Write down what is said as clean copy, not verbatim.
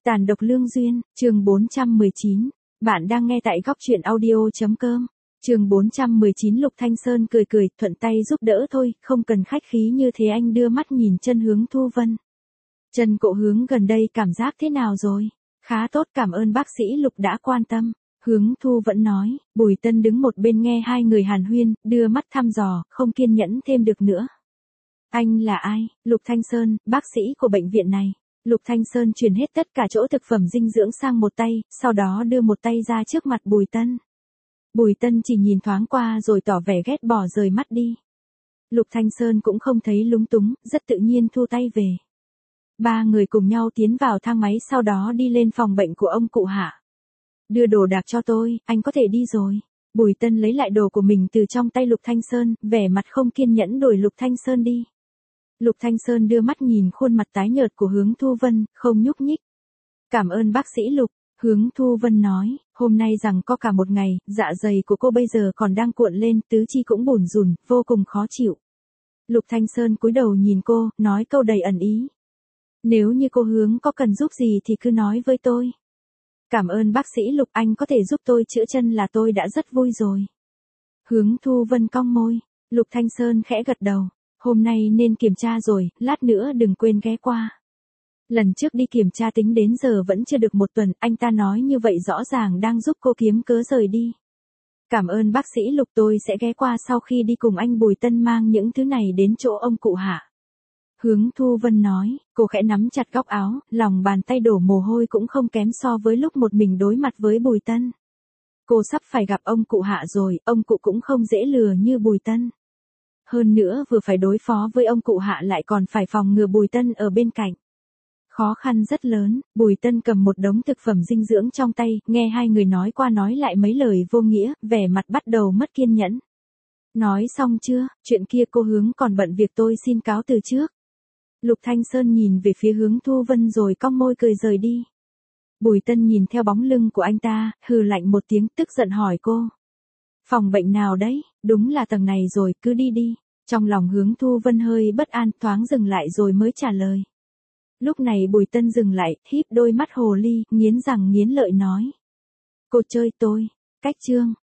Tàn độc lương duyên, chương 419. Bạn đang nghe tại góc truyện audio.com. Chương 419. Lục Thanh Sơn cười cười, thuận tay giúp đỡ thôi, không cần khách khí như thế. Anh đưa mắt nhìn chân Hướng Thu Vân. Chân Cộ Hướng gần đây cảm giác thế nào rồi? Khá tốt, cảm ơn bác sĩ Lục đã quan tâm. Hướng Thu vẫn nói. Bùi Tân đứng một bên nghe hai người hàn huyên, đưa mắt thăm dò, không kiên nhẫn thêm được nữa. Anh là ai? Lục Thanh Sơn, bác sĩ của bệnh viện này. Lục Thanh Sơn chuyển hết tất cả chỗ thực phẩm dinh dưỡng sang một tay, sau đó đưa một tay ra trước mặt Bùi Tân. Bùi Tân chỉ nhìn thoáng qua rồi tỏ vẻ ghét bỏ rời mắt đi. Lục Thanh Sơn cũng không thấy lúng túng, rất tự nhiên thu tay về. Ba người cùng nhau tiến vào thang máy, sau đó đi lên phòng bệnh của ông cụ Hạ. Đưa đồ đạc cho tôi, anh có thể đi rồi. Bùi Tân lấy lại đồ của mình từ trong tay Lục Thanh Sơn, vẻ mặt không kiên nhẫn đuổi Lục Thanh Sơn đi. Lục Thanh Sơn đưa mắt nhìn khuôn mặt tái nhợt của Hướng Thu Vân, không nhúc nhích. Cảm ơn bác sĩ Lục, Hướng Thu Vân nói, hôm nay rằng có cả một ngày, dạ dày của cô bây giờ còn đang cuộn lên, tứ chi cũng bủn rủn, vô cùng khó chịu. Lục Thanh Sơn cúi đầu nhìn cô, nói câu đầy ẩn ý. Nếu như cô Hướng có cần giúp gì thì cứ nói với tôi. Cảm ơn bác sĩ Lục, anh có thể giúp tôi chữa chân là tôi đã rất vui rồi. Hướng Thu Vân cong môi, Lục Thanh Sơn khẽ gật đầu. Hôm nay nên kiểm tra rồi, lát nữa đừng quên ghé qua. Lần trước đi kiểm tra tính đến giờ vẫn chưa được một tuần, anh ta nói như vậy rõ ràng đang giúp cô kiếm cớ rời đi. Cảm ơn bác sĩ Lục, tôi sẽ ghé qua sau khi đi cùng anh. Bùi Tân mang những thứ này đến chỗ ông cụ Hạ. Hướng Thu Vân nói, cô khẽ nắm chặt góc áo, lòng bàn tay đổ mồ hôi cũng không kém so với lúc một mình đối mặt với Bùi Tân. Cô sắp phải gặp ông cụ Hạ rồi, ông cụ cũng không dễ lừa như Bùi Tân. Hơn nữa vừa phải đối phó với ông cụ Hạ lại còn phải phòng ngừa Bùi Tân ở bên cạnh. Khó khăn rất lớn. Bùi Tân cầm một đống thực phẩm dinh dưỡng trong tay, nghe hai người nói qua nói lại mấy lời vô nghĩa, vẻ mặt bắt đầu mất kiên nhẫn. Nói xong chưa, chuyện kia cô Hướng còn bận việc, tôi xin cáo từ trước. Lục Thanh Sơn nhìn về phía Hướng Thu Vân rồi cong môi cười rời đi. Bùi Tân nhìn theo bóng lưng của anh ta, hừ lạnh một tiếng, tức giận hỏi cô. Phòng bệnh nào đấy? Đúng là tầng này rồi, cứ đi đi. Trong lòng Hướng Thu Vân hơi bất an, thoáng dừng lại rồi mới trả lời. Lúc này Bùi Tân dừng lại, híp đôi mắt hồ ly, nghiến răng nghiến lợi nói. Cô chơi tôi. Cách chương.